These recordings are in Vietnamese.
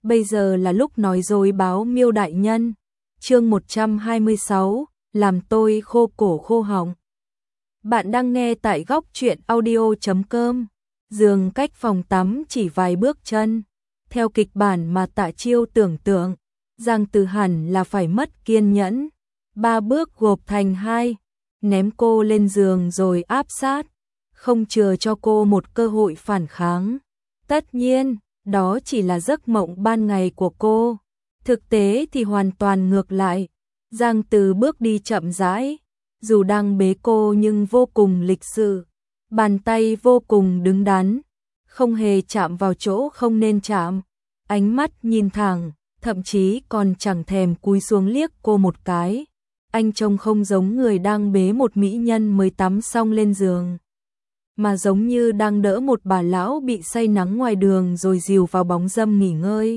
bây giờ là lúc nói dối báo Miêu đại nhân. Chương 126, làm tôi khô cổ khô họng. Bạn đang nghe tại góc truyện audio.com. Giường cách phòng tắm chỉ vài bước chân. Theo kịch bản mà Tạ Chiêu tưởng tượng, Giang Từ hẳn là phải mất kiên nhẫn. 3 bước gộp thành 2, ném cô lên giường rồi áp sát, không chừa cho cô một cơ hội phản kháng. Tất nhiên, đó chỉ là giấc mộng ban ngày của cô. Thực tế thì hoàn toàn ngược lại. Giang Từ bước đi chậm rãi, dù đang bế cô nhưng vô cùng lịch sự. Bàn tay vô cùng đứng đắn, không hề chạm vào chỗ không nên chạm. Ánh mắt nhìn thẳng, thậm chí còn chẳng thèm cúi xuống liếc cô một cái. Anh trông không giống người đang bế một mỹ nhân mới tắm xong lên giường, mà giống như đang đỡ một bà lão bị say nắng ngoài đường rồi dìu vào bóng râm nghỉ ngơi.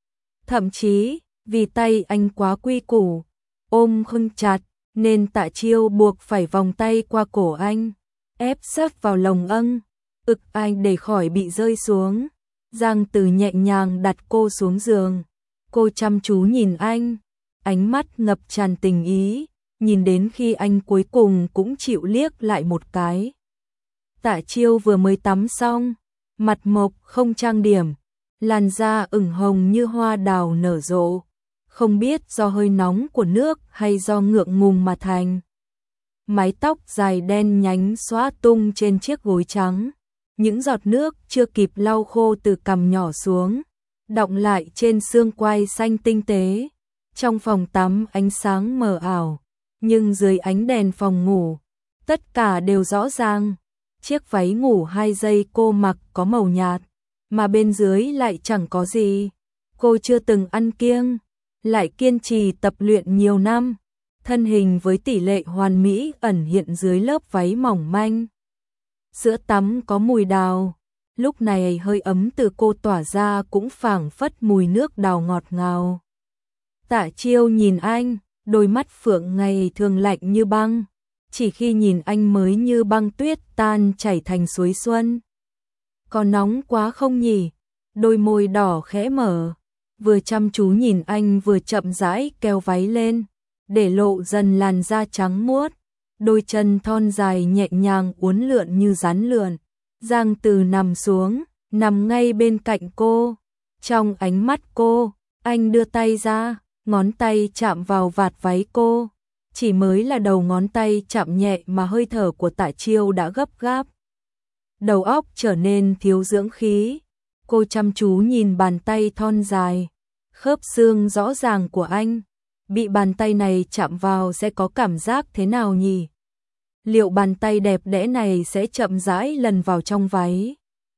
Thậm chí, vì tay anh quá quy củ, ôm không chặt, nên Tạ Chiêu buộc phải vòng tay qua cổ anh, ép sát vào lồng ực anh để khỏi bị rơi xuống. Giang Từ nhẹ nhàng đặt cô xuống giường. Cô chăm chú nhìn anh, ánh mắt ngập tràn tình ý, nhìn đến khi anh cuối cùng cũng chịu liếc lại một cái. Tạ Chiêu vừa mới tắm xong, mặt mộc không trang điểm, làn da ửng hồng như hoa đào nở rộ, không biết do hơi nóng của nước hay do ngượng ngùng mà thành. Mái tóc dài đen nhánh xõa tung trên chiếc gối trắng, những giọt nước chưa kịp lau khô từ cằm nhỏ xuống, đọng lại trên xương quai xanh tinh tế. Trong phòng tắm ánh sáng mờ ảo, nhưng dưới ánh đèn phòng ngủ, tất cả đều rõ ràng. Chiếc váy ngủ 2 giây cô mặc có màu nhạt, mà bên dưới lại chẳng có gì. Cô chưa từng ăn kiêng, lại kiên trì tập luyện nhiều năm. Thân hình với tỷ lệ hoàn mỹ ẩn hiện dưới lớp váy mỏng manh. Sữa tắm có mùi đào, lúc này hơi ấm từ cô tỏa ra cũng phảng phất mùi nước đào ngọt ngào. Tạ Chiêu nhìn anh, đôi mắt phượng ngày thường lạnh như băng, chỉ khi nhìn anh mới như băng tuyết tan chảy thành suối xuân. Có nóng quá không nhỉ? Đôi môi đỏ khẽ mở, vừa chăm chú nhìn anh vừa chậm rãi kéo váy lên, để lộ dần làn da trắng muốt. Đôi chân thon dài nhẹ nhàng uốn lượn như rắn lượn. Giang Từ nằm xuống, nằm ngay bên cạnh cô. Trong ánh mắt cô, anh đưa tay ra, ngón tay chạm vào vạt váy cô. Chỉ mới là đầu ngón tay chạm nhẹ mà hơi thở của Tạ Chiêu đã gấp gáp. Đầu óc trở nên thiếu dưỡng khí. Cô chăm chú nhìn bàn tay thon dài, khớp xương rõ ràng của anh. Bị bàn tay này chạm vào sẽ có cảm giác thế nào nhỉ? Liệu bàn tay đẹp đẽ này sẽ chậm rãi lần vào trong váy,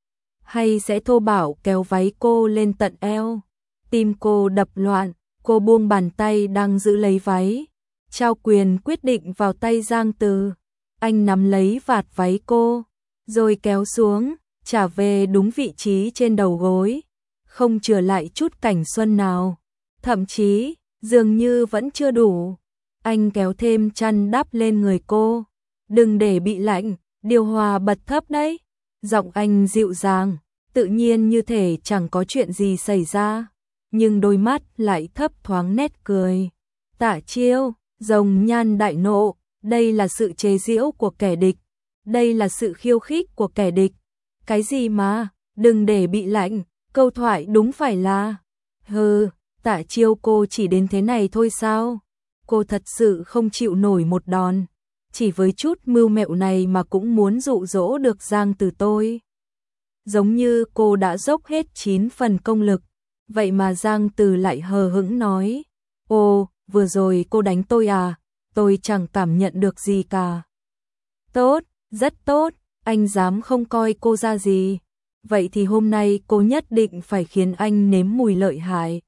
hay sẽ thô bạo kéo váy cô lên tận eo? Tim cô đập loạn, cô buông bàn tay đang giữ lấy váy, trao quyền quyết định vào tay Giang Từ. Anh nắm lấy vạt váy cô, rồi kéo xuống, trả về đúng vị trí trên đầu gối, không chừa lại chút cảnh xuân nào. Thậm chí, dường như vẫn chưa đủ, anh kéo thêm chăn đắp lên người cô. Đừng để bị lạnh, điều hòa bật thấp đấy. Giọng anh dịu dàng, tự nhiên như thể chẳng có chuyện gì xảy ra, nhưng đôi mắt lại thấp thoáng nét cười. Tạ Chiêu, rồng nhan đại nộ, đây là sự chế giễu của kẻ địch, đây là sự khiêu khích của kẻ địch. Cái gì mà, đừng để bị lạnh, câu thoại đúng phải là, hừ, Tạ Chiêu cô chỉ đến thế này thôi sao? Cô thật sự không chịu nổi một đòn. Chỉ với chút mưu mẹo này mà cũng muốn dụ dỗ được Giang Từ tôi. Giống như cô đã dốc hết 9 phần công lực, vậy mà Giang Từ lại hờ hững nói, ồ, vừa rồi cô đánh tôi à, tôi chẳng cảm nhận được gì cả. Tốt, rất tốt, anh dám không coi cô ra gì, vậy thì hôm nay cô nhất định phải khiến anh nếm mùi lợi hại.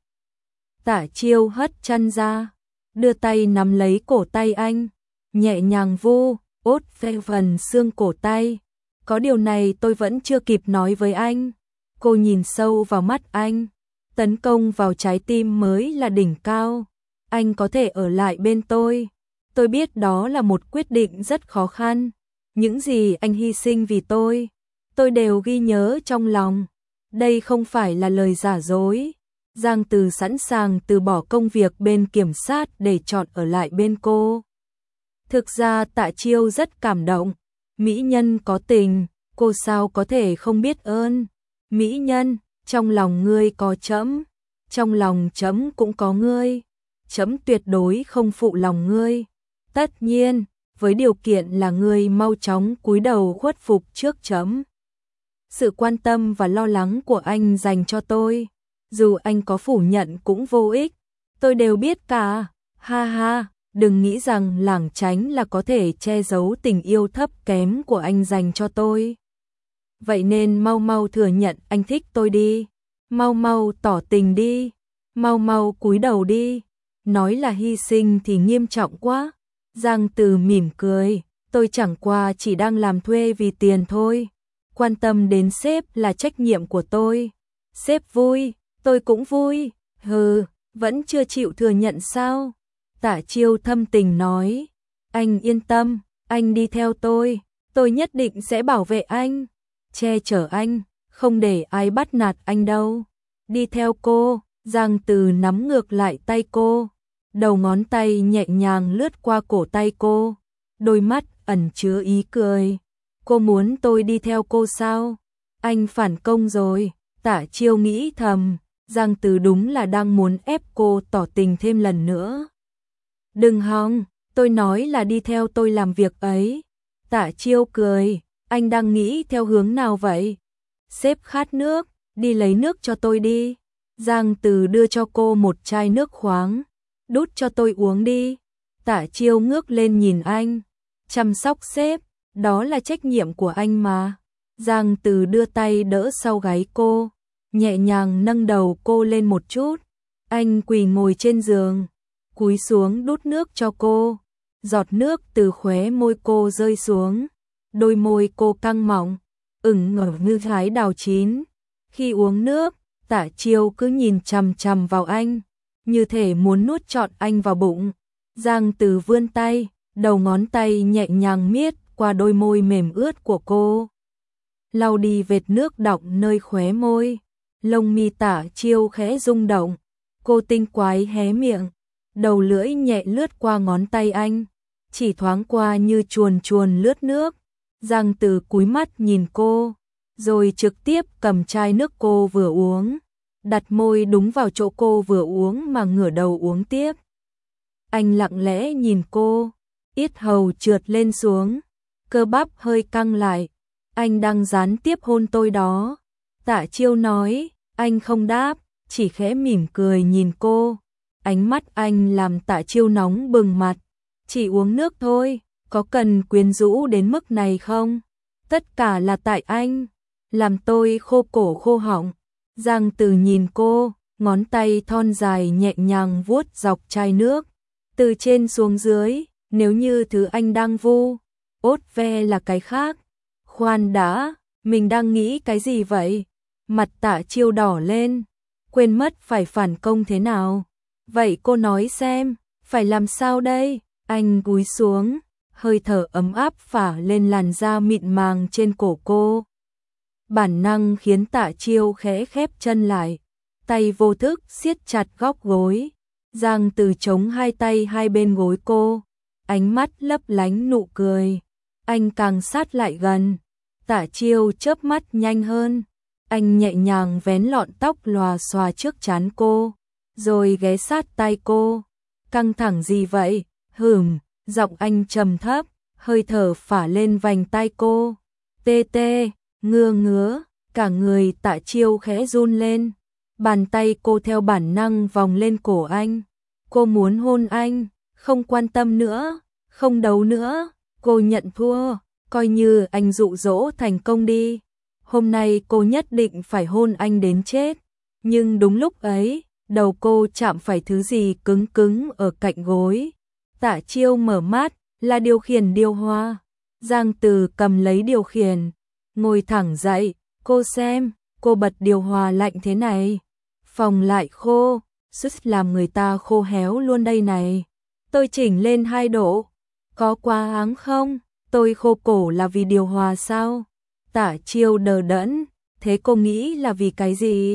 Tạ Chiêu hất chân ra, đưa tay nắm lấy cổ tay anh, nhẹ nhàng vu ốt ve phần xương cổ tay. Có điều này tôi vẫn chưa kịp nói với anh. Cô nhìn sâu vào mắt anh, tấn công vào trái tim mới là đỉnh cao. Anh có thể ở lại bên tôi biết đó là một quyết định rất khó khăn. Những gì anh hy sinh vì tôi đều ghi nhớ trong lòng. Đây không phải là lời giả dối. Giang Từ sẵn sàng từ bỏ công việc bên kiểm sát để chọn ở lại bên cô. Thực ra Tạ Chiêu rất cảm động. Mỹ nhân có tình, cô sao có thể không biết ơn. Mỹ nhân, trong lòng ngươi có trẫm, trong lòng trẫm cũng có ngươi. Trẫm tuyệt đối không phụ lòng ngươi. Tất nhiên, với điều kiện là ngươi mau chóng cúi đầu khuất phục trước trẫm. Sự quan tâm và lo lắng của anh dành cho tôi, dù anh có phủ nhận cũng vô ích, tôi đều biết cả. Ha ha, đừng nghĩ rằng lảng tránh là có thể che giấu tình yêu thấp kém của anh dành cho tôi. Vậy nên mau mau thừa nhận anh thích tôi đi, mau mau tỏ tình đi, mau mau cúi đầu đi. Nói là hy sinh thì nghiêm trọng quá. Giang Từ mỉm cười, tôi chẳng qua chỉ đang làm thuê vì tiền thôi. Quan tâm đến sếp là trách nhiệm của tôi. Sếp vui, tôi cũng vui. Hừ, vẫn chưa chịu thừa nhận sao? Tạ Chiêu thâm tình nói. Anh yên tâm, anh đi theo tôi nhất định sẽ bảo vệ anh, che chở anh, không để ai bắt nạt anh đâu. Đi theo cô. Giang Từ nắm ngược lại tay cô, đầu ngón tay nhẹ nhàng lướt qua cổ tay cô, đôi mắt ẩn chứa ý cười. Cô muốn tôi đi theo cô sao? Anh phản công rồi. Tạ Chiêu nghĩ thầm, Giang Từ đúng là đang muốn ép cô tỏ tình thêm lần nữa. Đừng hòng, tôi nói là đi theo tôi làm việc ấy. Tạ Chiêu cười, anh đang nghĩ theo hướng nào vậy? Sếp khát nước, đi lấy nước cho tôi đi. Giang Từ đưa cho cô một chai nước khoáng, đút cho tôi uống đi. Tạ Chiêu ngước lên nhìn anh, chăm sóc sếp, đó là trách nhiệm của anh mà. Giang Từ đưa tay đỡ sau gáy cô, nhẹ nhàng nâng đầu cô lên một chút. Anh quỳ ngồi trên giường, cúi xuống đút nước cho cô. Giọt nước từ khóe môi cô rơi xuống, đôi môi cô căng mọng, ửng ngở như thái đào chín. Khi uống nước, Tạ Chiêu cứ nhìn chằm chằm vào anh, như thể muốn nuốt trọn anh vào bụng. Giang Từ vươn tay, đầu ngón tay nhẹ nhàng miết qua đôi môi mềm ướt của cô, lau đi vệt nước đọng nơi khóe môi. Lông mi Tạ Chiêu khẽ rung động, cô tinh quái hé miệng, đầu lưỡi nhẹ lướt qua ngón tay anh, chỉ thoáng qua như chuồn chuồn lướt nước. Giang Từ cúi mắt nhìn cô, rồi trực tiếp cầm chai nước cô vừa uống, đặt môi đúng vào chỗ cô vừa uống mà ngửa đầu uống tiếp. Anh lặng lẽ nhìn cô, yết hầu trượt lên xuống, cơ bắp hơi căng lại. Anh đang gián tiếp hôn tôi đó. Tạ Chiêu nói. Anh không đáp, chỉ khẽ mỉm cười nhìn cô. Ánh mắt anh làm Tạ Chiêu nóng bừng mặt. Chỉ uống nước thôi, có cần quyến rũ đến mức này không? Tất cả là tại anh, làm tôi khô cổ khô họng. Giang Từ nhìn cô, ngón tay thon dài nhẹ nhàng vuốt dọc chai nước, từ trên xuống dưới. Nếu như thứ anh đang vu ốt ve là cái khác. Khoan đã, mình đang nghĩ cái gì vậy? Mặt Tạ Chiêu đỏ lên, quên mất phải phản công thế nào. Vậy cô nói xem, phải làm sao đây? Anh cúi xuống, hơi thở ấm áp phả lên làn da mịn màng trên cổ cô. Bản năng khiến Tạ Chiêu khẽ khép chân lại, tay vô thức siết chặt góc gối. Giang Từ chống hai tay hai bên gối cô, ánh mắt lấp lánh nụ cười. Anh càng sát lại gần, Tạ Chiêu chớp mắt nhanh hơn. Anh nhẹ nhàng vén lọn tóc lòa xòa trước trán cô, rồi ghé sát tai cô. Căng thẳng gì vậy? Giọng anh trầm thấp, hơi thở phả lên vành tai cô. Tê tê, ngứa, cả người Tạ Chiêu khẽ run lên. Bàn tay cô theo bản năng vòng lên cổ anh. Cô muốn hôn anh, không quan tâm nữa, không đấu nữa. Cô nhận thua, coi như anh dụ dỗ thành công đi. Hôm nay cô nhất định phải hôn anh đến chết. Nhưng đúng lúc ấy, đầu cô chạm phải thứ gì cứng cứng ở cạnh gối. Tạ Chiêu mở mắt, là điều khiển điều hòa. Giang Từ cầm lấy điều khiển, ngồi thẳng dậy. Cô xem, cô bật điều hòa lạnh thế này, phòng lại khô, sức làm người ta khô héo luôn đây này. Tôi chỉnh lên 2 độ, có quá áng không? Tôi khô cổ là vì điều hòa sao? Tạ Chiêu đờ đẫn, thế cô nghĩ là vì cái gì?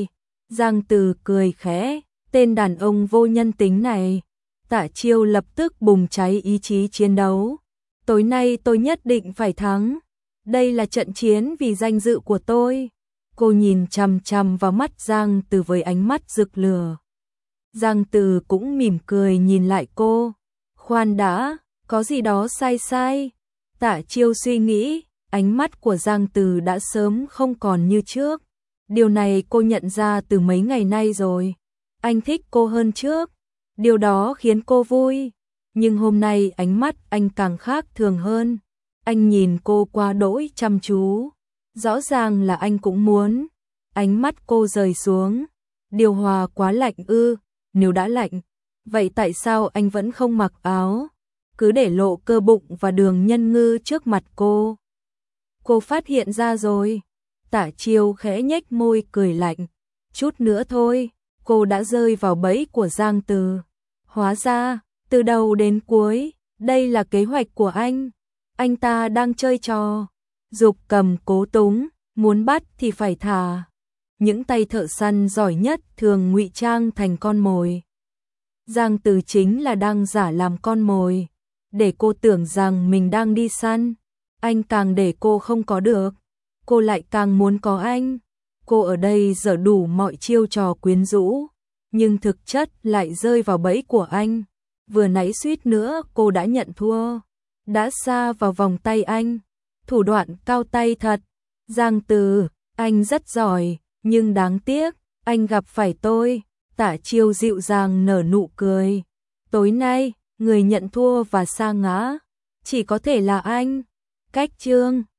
Giang Từ cười khẽ, tên đàn ông vô nhân tính này. Tạ Chiêu lập tức bùng cháy ý chí chiến đấu. Tối nay tôi nhất định phải thắng. Đây là trận chiến vì danh dự của tôi. Cô nhìn chằm chằm vào mắt Giang Từ với ánh mắt rực lửa. Giang Từ cũng mỉm cười nhìn lại cô. Khoan đã, có gì đó sai sai. Tạ Chiêu suy nghĩ, ánh mắt của Giang Từ đã sớm không còn như trước. Điều này cô nhận ra từ mấy ngày nay rồi. Anh thích cô hơn trước. Điều đó khiến cô vui. Nhưng hôm nay ánh mắt anh càng khác thường hơn. Anh nhìn cô quá đỗi chăm chú. Rõ ràng là anh cũng muốn. Ánh mắt cô rời xuống. Điều hòa quá lạnh ư? Nếu đã lạnh, vậy tại sao anh vẫn không mặc áo? Cứ để lộ cơ bụng và đường nhân ngư trước mặt cô. Cô phát hiện ra rồi. Tạ Chiêu khẽ nhếch môi cười lạnh. Chút nữa thôi, cô đã rơi vào bẫy của Giang Từ. Hóa ra, từ đầu đến cuối, đây là kế hoạch của anh. Anh ta đang chơi trò. Dục cầm cố túng, muốn bắt thì phải thả. Những tay thợ săn giỏi nhất thường ngụy trang thành con mồi. Giang Từ chính là đang giả làm con mồi, để cô tưởng rằng mình đang đi săn. Anh càng để cô không có được, cô lại càng muốn có anh. Cô ở đây giở đủ mọi chiêu trò quyến rũ, nhưng thực chất lại rơi vào bẫy của anh. Vừa nãy suýt nữa cô đã nhận thua, đã sa vào vòng tay anh. Thủ đoạn cao tay thật. Giang Từ, anh rất giỏi, nhưng đáng tiếc, anh gặp phải tôi. Tạ Chiêu dịu dàng nở nụ cười. Tối nay, người nhận thua và sa ngã chỉ có thể là anh. Cách chương